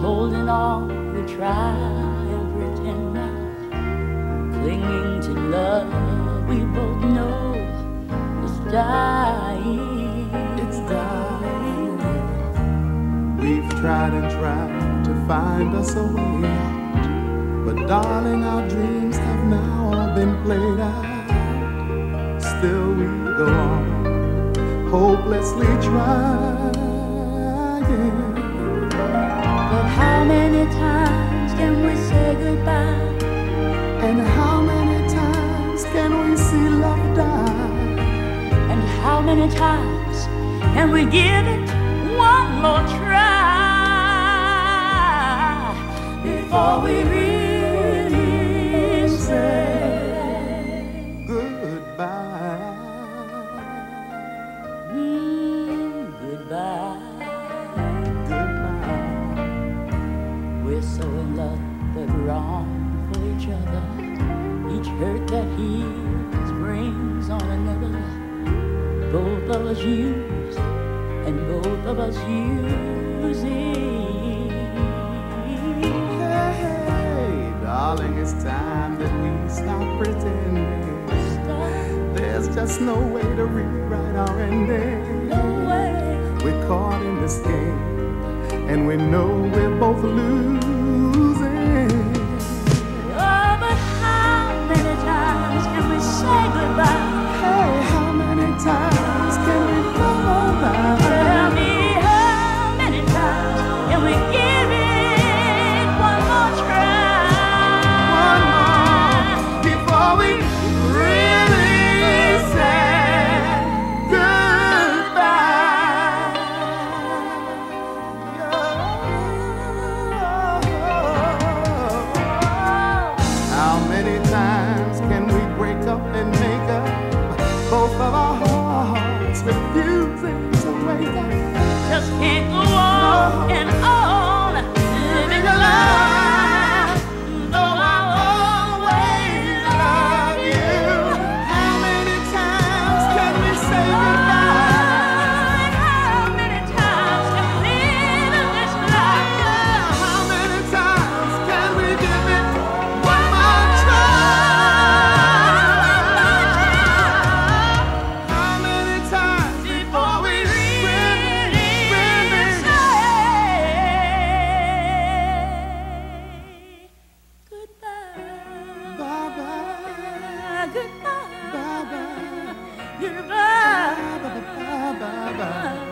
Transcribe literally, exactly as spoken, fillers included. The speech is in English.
holding on, we try and pretend now, clinging to love we both know is dying. It's dying. We've tried and tried to find us a way out, but darling, our dreams have now all been played out. Still we go on, hopelessly trying. But how many times can we say goodbye? And how many times can we see love die? And how many times can we give it one more try before we really say goodbye? Mm, goodbye. Goodbye. We're so in love but wrong for each other. Each hurt that heals brings on another. Both of us use and both of us using. Hey, hey, darling, it's time that we stop pretending. Stop. There's just no way to rewrite our ending. No way. We're caught in this game, and we know we're both losing. Oh, but how many times can we say goodbye? Hey, how many times can we love our lives? Tell me how many times can we give it one more try? One more before we really say goodbye. How many times can we break up and make up? Both of our hearts refusing to wake up. Just can't go on and on living a lie. Though I'll always love you. How many times can we say goodbye? How many times can we live in this life? How many times can we give it one more try? How many times before we really, really say goodbye? bye-bye, Goodbye. bye-bye, Goodbye. bye-bye, bye-bye.